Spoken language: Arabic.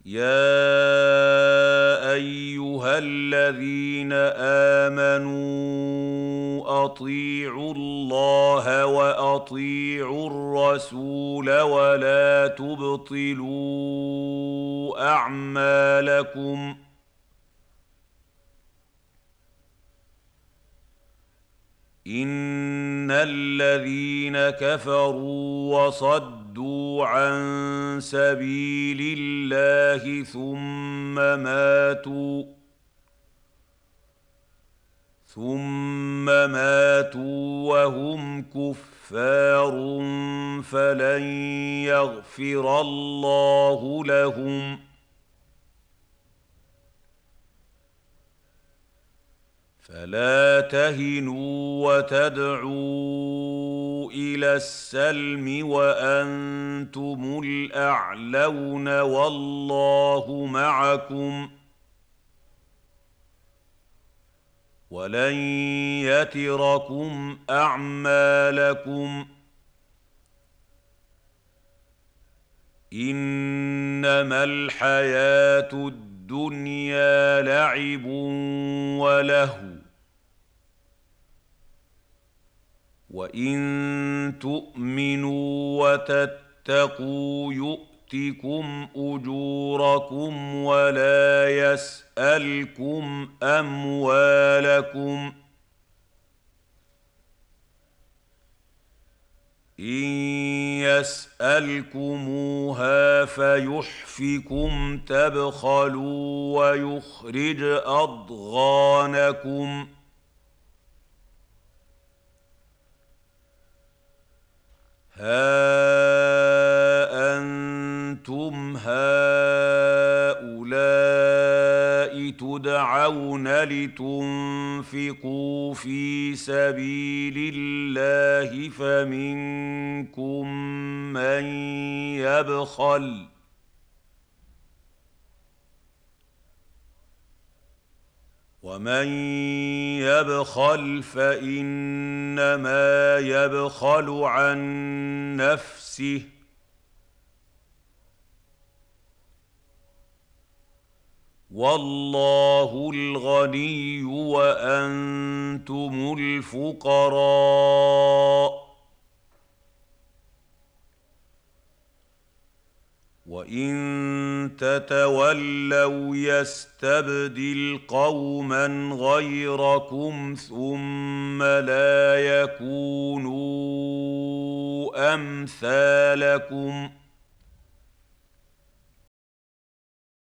يَا أَيُّهَا الَّذِينَ آمَنُوا أَطِيعُوا اللَّهَ وَأَطِيعُوا الرَّسُولَ وَلَا تُبْطِلُوا أَعْمَالَكُمْ. إِنَّ الَّذِينَ كَفَرُوا وَصَدُّوا عَن سَبِيلِ اللَّهِ ثُمَّ مَاتُوا وَهُمْ كُفَّارٌ فَلَن يَغْفِرَ اللَّهُ لَهُمْ. فَلَا تَهِنُوا وَتَدْعُوا إِلَى السَّلْمِ وَأَنتُمُ الْأَعْلَوْنَ وَاللَّهُ مَعَكُمْ وَلَن يَتِرَكُمْ أَعْمَالَكُمْ. إِنَّمَا الْحَيَاةُ الدُّنْيَا لَعِبٌ وَلَهْوٌ، وَإِن تُؤْمِنُوا وَتَتَّقُوا يُؤْتِكُمْ أُجُورَكُمْ وَلَا يَسْأَلْكُمْ أَمْوَالَكُمْ. إِن يَسْأَلْكُمُوهَا فَيُحْفِكُمْ تَبْخَلُوا وَيُخْرِجْ أَضْغَانَكُمْ. هَا أَنتُمْ هَٰؤُلَاءِ تُدْعَوْنَ لِتُنفِقُوا فِي سَبِيلِ اللَّهِ فَمِنكُم مَّن يَبْخَلُ ۖ وَمَن يَبْخَلْ فَإِنَّمَا يَبْخَلُ عَن نَّفْسِهِ ۚ وَاللَّهُ الْغَنِيُّ وَأَنتُمُ الْفُقَرَاءُ. وَإِن تَتَوَلَّوْا يَسْتَبْدِلْ قَوْمًا غَيْرَكُمْ ثُمَّ لَا يَكُونُوا أَمْثَالَكُمْ.